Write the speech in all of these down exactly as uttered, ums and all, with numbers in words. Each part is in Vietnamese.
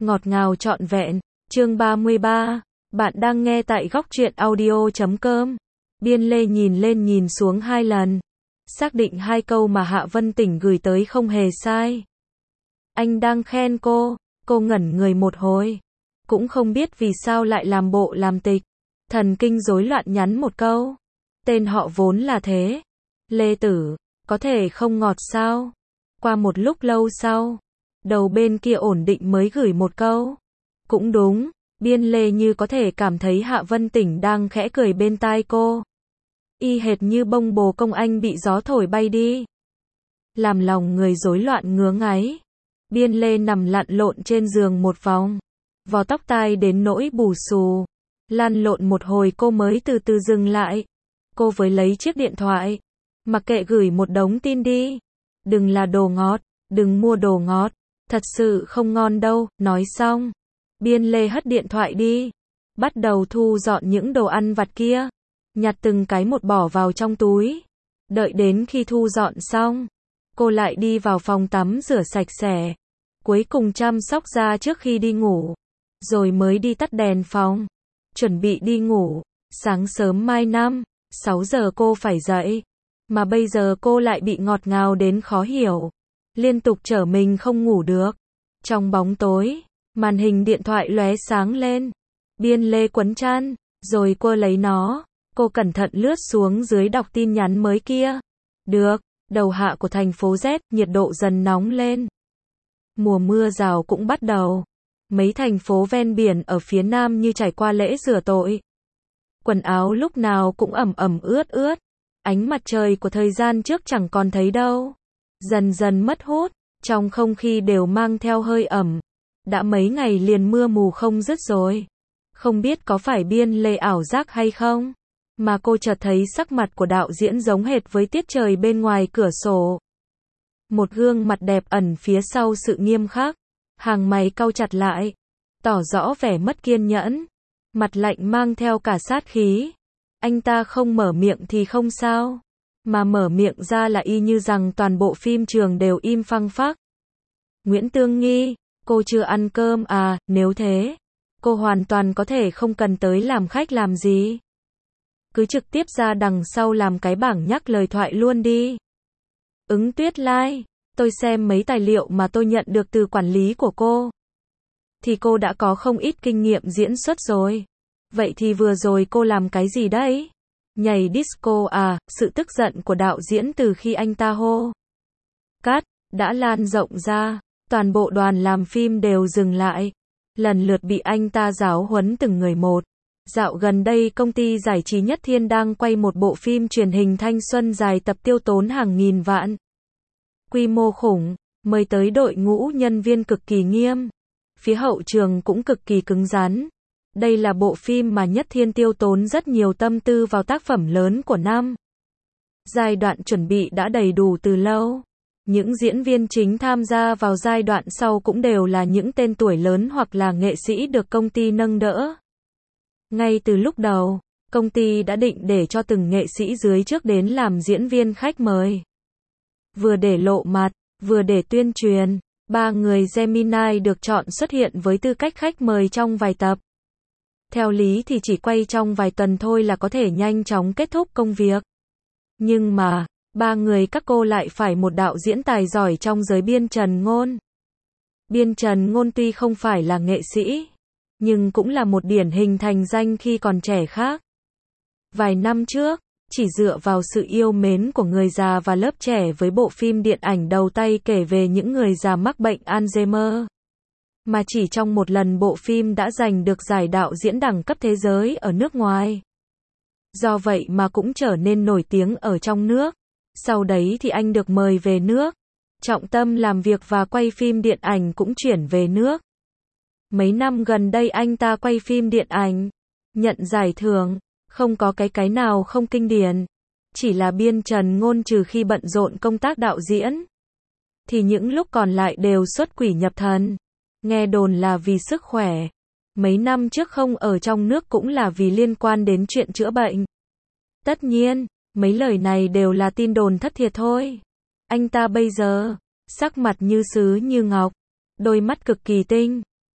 Ngọt ngào trọn vẹn, chương ba mươi ba, bạn đang nghe tại góc truyện audio chấm com. Biên Lê nhìn lên nhìn xuống hai lần, xác định hai câu mà Hạ Vân Tỉnh gửi tới không hề sai. Anh đang khen cô, cô ngẩn người một hồi, cũng không biết vì sao lại làm bộ làm tịch, thần kinh rối loạn nhắn một câu. Tên họ vốn là thế. Lê Tử, có thể không ngọt sao? Qua một lúc lâu sau, đầu bên kia ổn định mới gửi một câu. Cũng đúng, Biên Lê như có thể cảm thấy Hạ Vân Tỉnh đang khẽ cười bên tai cô. Y hệt như bông bồ công anh bị gió thổi bay đi. Làm lòng người rối loạn ngứa ngáy. Biên Lê nằm lặn lộn trên giường một vòng, vò tóc tai đến nỗi bù xù. Lăn lộn một hồi cô mới từ từ dừng lại. Cô với lấy chiếc điện thoại. Mặc kệ gửi một đống tin đi. Đừng là đồ ngọt, đừng mua đồ ngọt. Thật sự không ngon đâu, nói xong. Biên Lê hất điện thoại đi. Bắt đầu thu dọn những đồ ăn vặt kia. Nhặt từng cái một bỏ vào trong túi. Đợi đến khi thu dọn xong, cô lại đi vào phòng tắm rửa sạch sẽ. Cuối cùng chăm sóc da trước khi đi ngủ. Rồi mới đi tắt đèn phòng. Chuẩn bị đi ngủ. Sáng sớm mai năm, sáu giờ cô phải dậy. Mà bây giờ cô lại bị ngọt ngào đến khó hiểu. Liên tục trở mình không ngủ được. Trong bóng tối, màn hình điện thoại lóe sáng lên. Biên Lê quấn chăn, rồi cô lấy nó. Cô cẩn thận lướt xuống dưới đọc tin nhắn mới kia. Được, đầu hạ của thành phố Z, nhiệt độ dần nóng lên. Mùa mưa rào cũng bắt đầu. Mấy thành phố ven biển ở phía nam như trải qua lễ rửa tội. Quần áo lúc nào cũng ẩm ẩm ướt ướt. Ánh mặt trời của thời gian trước chẳng còn thấy đâu. Dần dần mất hút, trong không khí đều mang theo hơi ẩm. Đã mấy ngày liền mưa mù không dứt rồi. Không biết có phải Biên Lê ảo giác hay không, mà cô chợt thấy sắc mặt của đạo diễn giống hệt với tiết trời bên ngoài cửa sổ. Một gương mặt đẹp ẩn phía sau sự nghiêm khắc. Hàng mày cau chặt lại, tỏ rõ vẻ mất kiên nhẫn. Mặt lạnh mang theo cả sát khí. Anh ta không mở miệng thì không sao, mà mở miệng ra là y như rằng toàn bộ phim trường đều im phăng phắc. Nguyễn Tương Nghi, cô chưa ăn cơm à? Nếu thế, cô hoàn toàn có thể không cần tới làm khách làm gì. Cứ trực tiếp ra đằng sau làm cái bảng nhắc lời thoại luôn đi. Ứng Tuyết Lai, tôi xem mấy tài liệu mà tôi nhận được từ quản lý của cô. Thì cô đã có không ít kinh nghiệm diễn xuất rồi. Vậy thì vừa rồi cô làm cái gì đấy? Nhảy disco à? Sự tức giận của đạo diễn từ khi anh ta hô cắt, đã lan rộng ra. Toàn bộ đoàn làm phim đều dừng lại. Lần lượt bị anh ta giáo huấn từng người một. Dạo gần đây công ty giải trí Nhất Thiên đang quay một bộ phim truyền hình thanh xuân dài tập tiêu tốn hàng nghìn vạn. Quy mô khủng, mời tới đội ngũ nhân viên cực kỳ nghiêm. Phía hậu trường cũng cực kỳ cứng rắn. Đây là bộ phim mà Nhất Thiên tiêu tốn rất nhiều tâm tư vào tác phẩm lớn của năm. Giai đoạn chuẩn bị đã đầy đủ từ lâu. Những diễn viên chính tham gia vào giai đoạn sau cũng đều là những tên tuổi lớn hoặc là nghệ sĩ được công ty nâng đỡ. Ngay từ lúc đầu, công ty đã định để cho từng nghệ sĩ dưới trước đến làm diễn viên khách mời. Vừa để lộ mặt, vừa để tuyên truyền, ba người Gemini được chọn xuất hiện với tư cách khách mời trong vài tập. Theo lý thì chỉ quay trong vài tuần thôi là có thể nhanh chóng kết thúc công việc. Nhưng mà, ba người các cô lại phải một đạo diễn tài giỏi trong giới biên Trần Ngôn. Biên Trần Ngôn tuy không phải là nghệ sĩ, nhưng cũng là một điển hình thành danh khi còn trẻ khác. Vài năm trước, chỉ dựa vào sự yêu mến của người già và lớp trẻ với bộ phim điện ảnh đầu tay kể về những người già mắc bệnh Alzheimer. Mà chỉ trong một lần bộ phim đã giành được giải đạo diễn đẳng cấp thế giới ở nước ngoài. Do vậy mà cũng trở nên nổi tiếng ở trong nước. Sau đấy thì anh được mời về nước. Trọng tâm làm việc và quay phim điện ảnh cũng chuyển về nước. Mấy năm gần đây anh ta quay phim điện ảnh, nhận giải thưởng, không có cái cái nào không kinh điển. Chỉ là Biên Trần Ngôn trừ khi bận rộn công tác đạo diễn, thì những lúc còn lại đều xuất quỷ nhập thần. Nghe đồn là vì sức khỏe. Mấy năm trước không ở trong nước cũng là vì liên quan đến chuyện chữa bệnh. Tất nhiên, mấy lời này đều là tin đồn thất thiệt thôi. Anh ta bây giờ, sắc mặt như sứ như ngọc, đôi mắt cực kỳ tinh,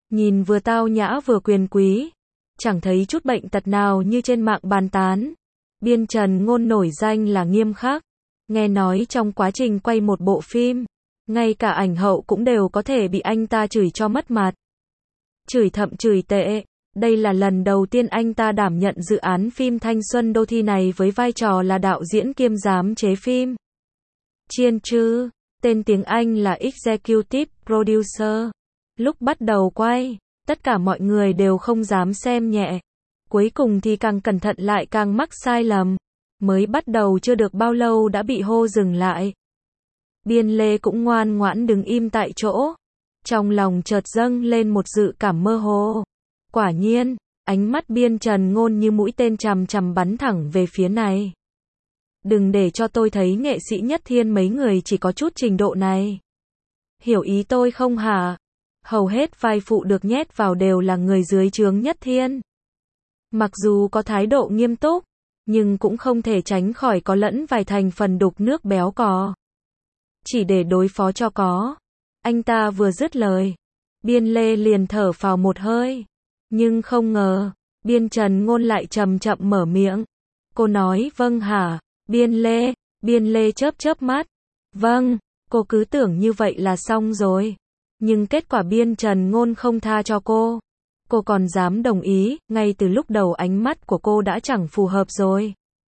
Nhìn vừa tao nhã vừa quyền quý, chẳng thấy chút bệnh tật nào như trên mạng bàn tán. Biên Trần Ngôn nổi danh là nghiêm khắc, nghe nói trong quá trình quay một bộ phim, ngay cả ảnh hậu cũng đều có thể bị anh ta chửi cho mất mặt. Chửi thậm chửi tệ, đây là lần đầu tiên anh ta đảm nhận dự án phim thanh xuân đô thị này với vai trò là đạo diễn kiêm giám chế phim. Chiên Trư, tên tiếng Anh là Executive Producer. Lúc bắt đầu quay, tất cả mọi người đều không dám xem nhẹ. Cuối cùng thì càng cẩn thận lại càng mắc sai lầm. Mới bắt đầu chưa được bao lâu đã bị hô dừng lại. Biên Lê cũng ngoan ngoãn đứng im tại chỗ. Trong lòng chợt dâng lên một dự cảm mơ hồ. Quả nhiên, ánh mắt Biên Trần Ngôn như mũi tên chằm chằm bắn thẳng về phía này. Đừng để cho tôi thấy nghệ sĩ Nhất Thiên mấy người chỉ có chút trình độ này. Hiểu ý tôi không hả? Hầu hết vai phụ được nhét vào đều là người dưới trướng Nhất Thiên. Mặc dù có thái độ nghiêm túc, nhưng cũng không thể tránh khỏi có lẫn vài thành phần đục nước béo cò. Chỉ để đối phó cho có. Anh ta vừa dứt lời, Biên Lê liền thở phào một hơi. Nhưng không ngờ, Biên Trần Ngôn lại chậm chậm mở miệng. Cô nói vâng hả? Biên Lê, Biên Lê chớp chớp mắt. Vâng, cô cứ tưởng như vậy là xong rồi. Nhưng kết quả Biên Trần Ngôn không tha cho cô. Cô còn dám đồng ý, ngay từ lúc đầu ánh mắt của cô đã chẳng phù hợp rồi.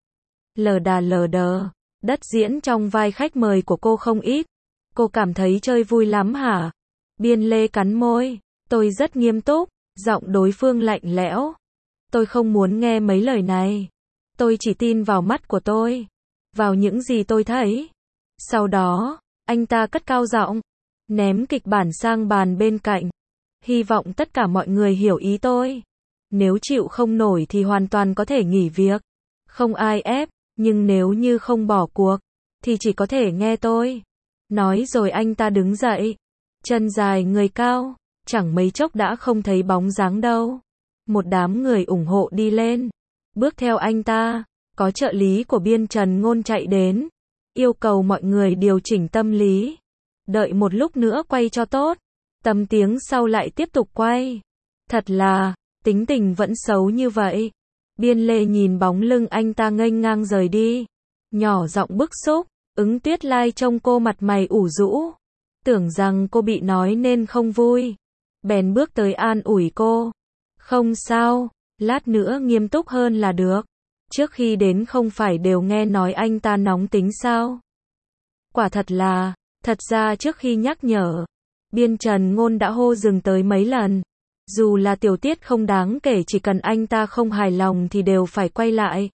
Lờ đà lờ đờ, đất diễn trong vai khách mời của cô không ít. Cô cảm thấy chơi vui lắm hả? Biên Lê cắn môi, tôi rất nghiêm túc, giọng đối phương lạnh lẽo. Tôi không muốn nghe mấy lời này. Tôi chỉ tin vào mắt của tôi, vào những gì tôi thấy. Sau đó, anh ta cất cao giọng, ném kịch bản sang bàn bên cạnh. Hy vọng tất cả mọi người hiểu ý tôi. Nếu chịu không nổi thì hoàn toàn có thể nghỉ việc. Không ai ép, nhưng nếu như không bỏ cuộc, thì chỉ có thể nghe tôi. Nói rồi anh ta đứng dậy. Chân dài người cao, chẳng mấy chốc đã không thấy bóng dáng đâu. Một đám người ủng hộ đi lên. Bước theo anh ta, có trợ lý của Biên Trần Ngôn chạy đến. Yêu cầu mọi người điều chỉnh tâm lý. Đợi một lúc nữa quay cho tốt. Tầm tiếng sau lại tiếp tục quay. Thật là, tính tình vẫn xấu như vậy. Biên Lê nhìn bóng lưng anh ta nghênh ngang rời đi. Nhỏ giọng bức xúc, Ứng Tuyết Lai trông cô mặt mày ủ rũ. Tưởng rằng cô bị nói nên không vui. Bèn bước tới an ủi cô. Không sao, lát nữa nghiêm túc hơn là được. Trước khi đến không phải đều nghe nói anh ta nóng tính sao? Quả thật là, thật ra trước khi nhắc nhở, Biên Trần Ngôn đã hô dừng tới mấy lần. Dù là tiểu tiết không đáng kể, chỉ cần anh ta không hài lòng thì đều phải quay lại.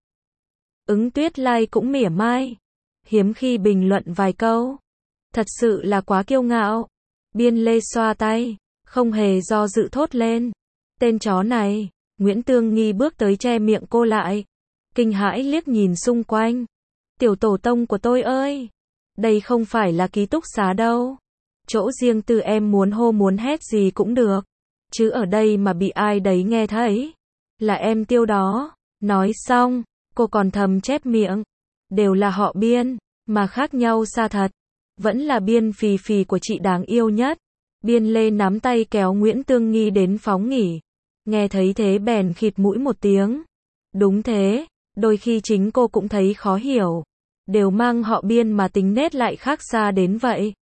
Ứng Tuyết Lai cũng mỉa mai, hiếm khi bình luận vài câu. Thật sự là quá kiêu ngạo. Biên Lê xoa tay, không hề do dự thốt lên. Tên chó này. Nguyễn Tương Nghi bước tới che miệng cô lại. Kinh hãi liếc nhìn xung quanh. Tiểu tổ tông của tôi ơi! Đây không phải là ký túc xá đâu. Chỗ riêng tư em muốn hô muốn hét gì cũng được. Chứ ở đây mà bị ai đấy nghe thấy. Là em Tiêu đó. Nói xong, cô còn thầm chép miệng. Đều là họ Biên, mà khác nhau xa thật. Vẫn là Biên phì phì của chị đáng yêu nhất. Biên Lê nắm tay kéo Nguyễn Tương Nghi đến phóng nghỉ. Nghe thấy thế bèn khịt mũi một tiếng. Đúng thế, đôi khi chính cô cũng thấy khó hiểu. Đều mang họ Biên mà tính nết lại khác xa đến vậy.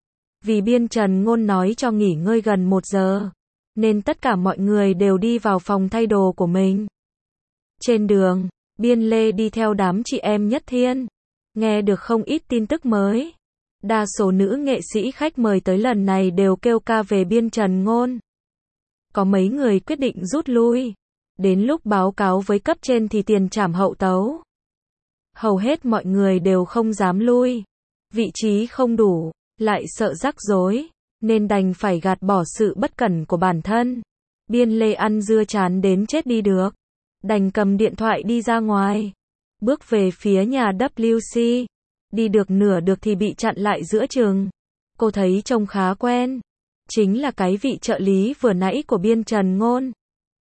Vì Biên Trần Ngôn nói cho nghỉ ngơi gần một giờ, nên tất cả mọi người đều đi vào phòng thay đồ của mình. Trên đường, Biên Lê đi theo đám chị em Nhất Thiên. Nghe được không ít tin tức mới. Đa số nữ nghệ sĩ khách mời tới lần này đều kêu ca về Biên Trần Ngôn. Có mấy người quyết định rút lui. Đến lúc báo cáo với cấp trên thì tiền trảm hậu tấu. Hầu hết mọi người đều không dám lui. Vị trí không đủ, lại sợ rắc rối, nên đành phải gạt bỏ sự bất cẩn của bản thân. Biên Lê ăn dưa chán đến chết đi được. Đành cầm điện thoại đi ra ngoài. Bước về phía nhà W C. Đi được nửa được thì bị chặn lại giữa chừng. Cô thấy trông khá quen. Chính là cái vị trợ lý vừa nãy của Biên Trần Ngôn.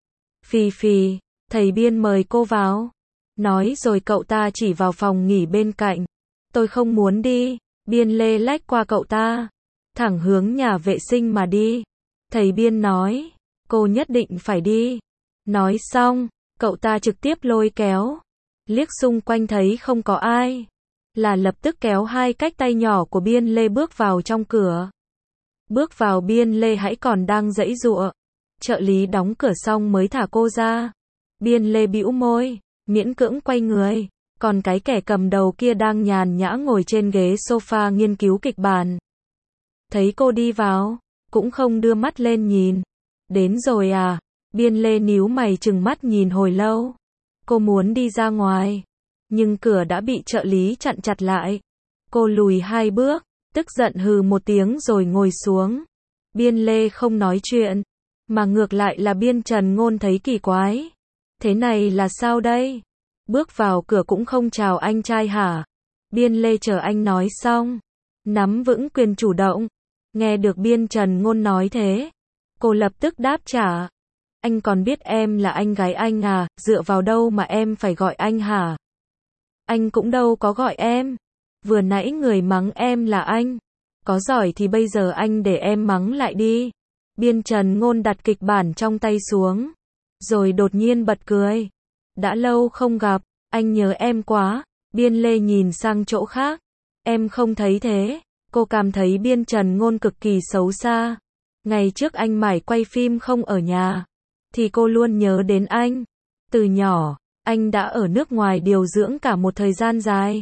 Phì phì, thầy Biên mời cô vào. Nói rồi cậu ta chỉ vào phòng nghỉ bên cạnh. Tôi không muốn đi. Biên Lê lách qua cậu ta, thẳng hướng nhà vệ sinh mà đi. Thầy Biên nói, cô nhất định phải đi. Nói xong, cậu ta trực tiếp lôi kéo. Liếc xung quanh thấy không có ai. Là lập tức kéo hai cách tay nhỏ của Biên Lê bước vào trong cửa. Bước vào Biên Lê hãy còn đang giãy giụa. Trợ lý đóng cửa xong mới thả cô ra. Biên Lê bĩu môi, miễn cưỡng quay người. Còn cái kẻ cầm đầu kia đang nhàn nhã ngồi trên ghế sofa nghiên cứu kịch bản. Thấy cô đi vào, cũng không đưa mắt lên nhìn. Đến rồi à? Biên Lê níu mày trừng mắt nhìn hồi lâu. Cô muốn đi ra ngoài, nhưng cửa đã bị trợ lý chặn chặt lại. Cô lùi hai bước, tức giận hừ một tiếng rồi ngồi xuống. Biên Lê không nói chuyện, mà ngược lại là Biên Trần Ngôn thấy kỳ quái. Thế này là sao đây? Bước vào cửa cũng không chào anh trai hả? Biên Lê chờ anh nói xong, nắm vững quyền chủ động. Nghe được Biên Trần Ngôn nói thế, cô lập tức đáp trả. Anh còn biết em là anh gái anh à, dựa vào đâu mà em phải gọi anh hả? Anh cũng đâu có gọi em. Vừa nãy người mắng em là anh. Có giỏi thì bây giờ anh để em mắng lại đi. Biên Trần Ngôn đặt kịch bản trong tay xuống, rồi đột nhiên bật cười. Đã lâu không gặp, anh nhớ em quá. Biên Lê nhìn sang chỗ khác. Em không thấy thế. Cô cảm thấy Biên Trần Ngôn cực kỳ xấu xa. Ngày trước anh mải quay phim không ở nhà, thì cô luôn nhớ đến anh. Từ nhỏ, anh đã ở nước ngoài điều dưỡng cả một thời gian dài.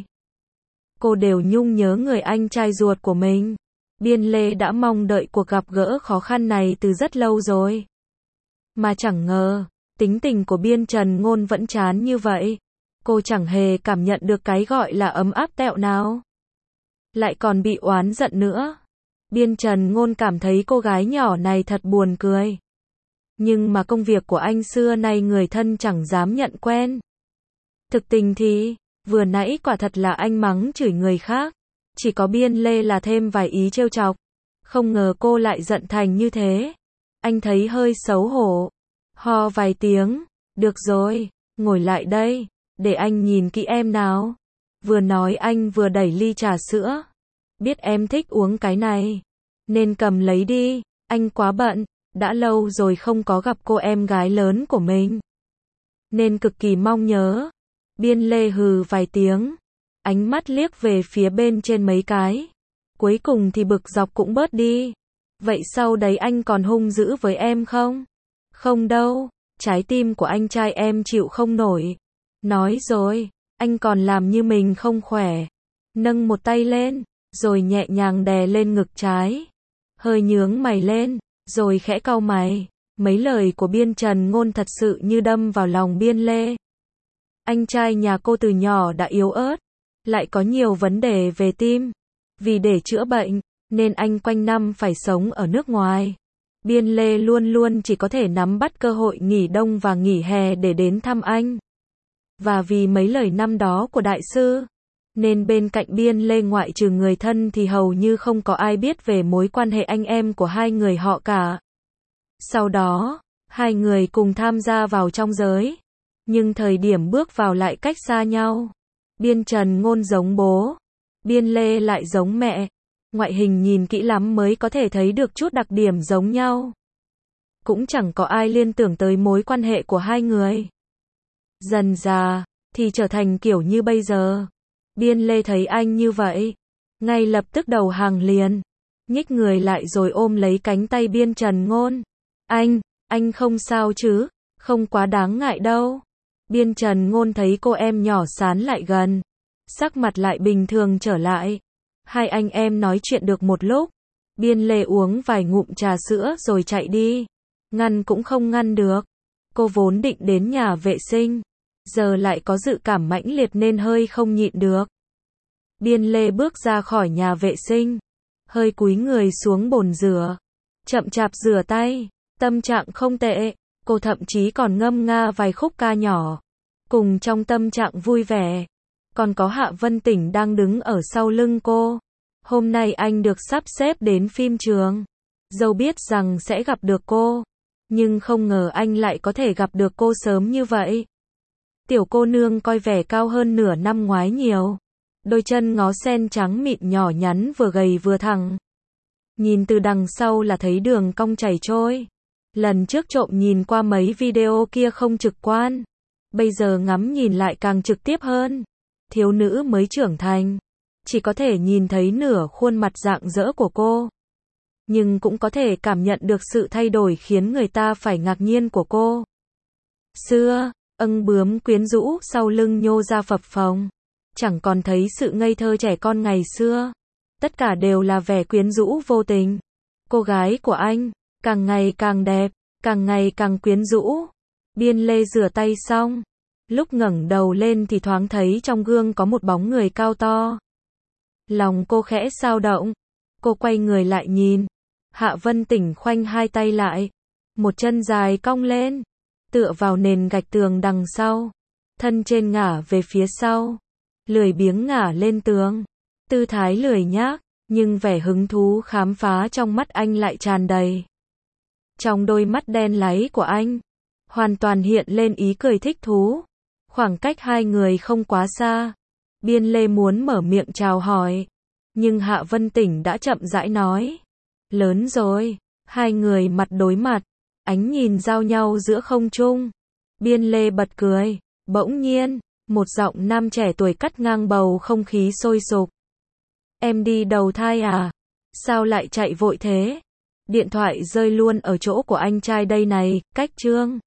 Cô đều nhung nhớ người anh trai ruột của mình. Biên Lê đã mong đợi cuộc gặp gỡ khó khăn này từ rất lâu rồi. Mà chẳng ngờ, tính tình của Biên Trần Ngôn vẫn chán như vậy. Cô chẳng hề cảm nhận được cái gọi là ấm áp tẹo nào. Lại còn bị oán giận nữa. Biên Trần Ngôn cảm thấy cô gái nhỏ này thật buồn cười. Nhưng mà công việc của anh xưa nay người thân chẳng dám nhận quen. Thực tình thì, vừa nãy quả thật là anh mắng chửi người khác. Chỉ có Biên Lê là thêm vài ý trêu chọc. Không ngờ cô lại giận thành như thế. Anh thấy hơi xấu hổ. Ho vài tiếng. Được rồi, ngồi lại đây. Để anh nhìn kỹ em nào. Vừa nói anh vừa đẩy ly trà sữa. Biết em thích uống cái này, nên cầm lấy đi. Anh quá bận. Đã lâu rồi không có gặp cô em gái lớn của mình, nên cực kỳ mong nhớ. Biên Lê hừ vài tiếng, ánh mắt liếc về phía bên trên mấy cái. Cuối cùng thì bực dọc cũng bớt đi. Vậy sau đấy anh còn hung dữ với em không? Không đâu, trái tim của anh trai em chịu không nổi. Nói rồi, anh còn làm như mình không khỏe. Nâng một tay lên, rồi nhẹ nhàng đè lên ngực trái. Hơi nhướng mày lên, rồi khẽ cau mày. Mấy lời của Biên Trần Ngôn thật sự như đâm vào lòng Biên Lê. Anh trai nhà cô từ nhỏ đã yếu ớt, lại có nhiều vấn đề về tim. Vì để chữa bệnh, nên anh quanh năm phải sống ở nước ngoài. Biên Lê luôn luôn chỉ có thể nắm bắt cơ hội nghỉ đông và nghỉ hè để đến thăm anh. Và vì mấy lời năm đó của đại sư, nên bên cạnh Biên Lê ngoại trừ người thân thì hầu như không có ai biết về mối quan hệ anh em của hai người họ cả. Sau đó, hai người cùng tham gia vào trong giới. Nhưng thời điểm bước vào lại cách xa nhau. Biên Trần Ngôn giống bố, Biên Lê lại giống mẹ. Ngoại hình nhìn kỹ lắm mới có thể thấy được chút đặc điểm giống nhau. Cũng chẳng có ai liên tưởng tới mối quan hệ của hai người. Dần dà, thì trở thành kiểu như bây giờ. Biên Lê thấy anh như vậy, ngay lập tức đầu hàng liền. Nhích người lại rồi ôm lấy cánh tay Biên Trần Ngôn. Anh, anh không sao chứ, không quá đáng ngại đâu. Biên Trần Ngôn thấy cô em nhỏ sán lại gần, sắc mặt lại bình thường trở lại. Hai anh em nói chuyện được một lúc. Biên Lê uống vài ngụm trà sữa rồi chạy đi. Ngăn cũng không ngăn được. Cô vốn định đến nhà vệ sinh, giờ lại có dự cảm mãnh liệt nên hơi không nhịn được. Biên Lê bước ra khỏi nhà vệ sinh, hơi cúi người xuống bồn rửa, chậm chạp rửa tay. Tâm trạng không tệ, cô thậm chí còn ngâm nga vài khúc ca nhỏ. Cùng trong tâm trạng vui vẻ, còn có Hạ Vân Tỉnh đang đứng ở sau lưng cô. Hôm nay anh được sắp xếp đến phim trường. Dẫu biết rằng sẽ gặp được cô, nhưng không ngờ anh lại có thể gặp được cô sớm như vậy. Tiểu cô nương coi vẻ cao hơn nửa năm ngoái nhiều. Đôi chân ngó sen trắng mịn nhỏ nhắn vừa gầy vừa thẳng. Nhìn từ đằng sau là thấy đường cong chảy trôi. Lần trước trộm nhìn qua mấy video kia không trực quan, bây giờ ngắm nhìn lại càng trực tiếp hơn. Thiếu nữ mới trưởng thành, chỉ có thể nhìn thấy nửa khuôn mặt rạng rỡ của cô, nhưng cũng có thể cảm nhận được sự thay đổi khiến người ta phải ngạc nhiên của cô. Xưa, âng bướm quyến rũ sau lưng nhô ra phập phồng, chẳng còn thấy sự ngây thơ trẻ con ngày xưa, tất cả đều là vẻ quyến rũ vô tình. Cô gái của anh, càng ngày càng đẹp, càng ngày càng quyến rũ. Biên Lê rửa tay xong, lúc ngẩng đầu lên thì thoáng thấy trong gương có một bóng người cao to. Lòng cô khẽ xao động, cô quay người lại nhìn. Hạ Vân Tỉnh khoanh hai tay lại, một chân dài cong lên, tựa vào nền gạch tường đằng sau, thân trên ngả về phía sau, lười biếng ngả lên tường. Tư thái lười nhác, nhưng vẻ hứng thú khám phá trong mắt anh lại tràn đầy. Trong đôi mắt đen láy của anh, hoàn toàn hiện lên ý cười thích thú. Khoảng cách hai người không quá xa, Biên Lê muốn mở miệng chào hỏi, nhưng Hạ Vân Tỉnh đã chậm rãi nói. Lớn rồi, hai người mặt đối mặt, ánh nhìn giao nhau giữa không trung. Biên Lê bật cười, bỗng nhiên, một giọng nam trẻ tuổi cắt ngang bầu không khí sôi sục. Em đi đầu thai à? Sao lại chạy vội thế? Điện thoại rơi luôn ở chỗ của anh trai đây này, cách chương.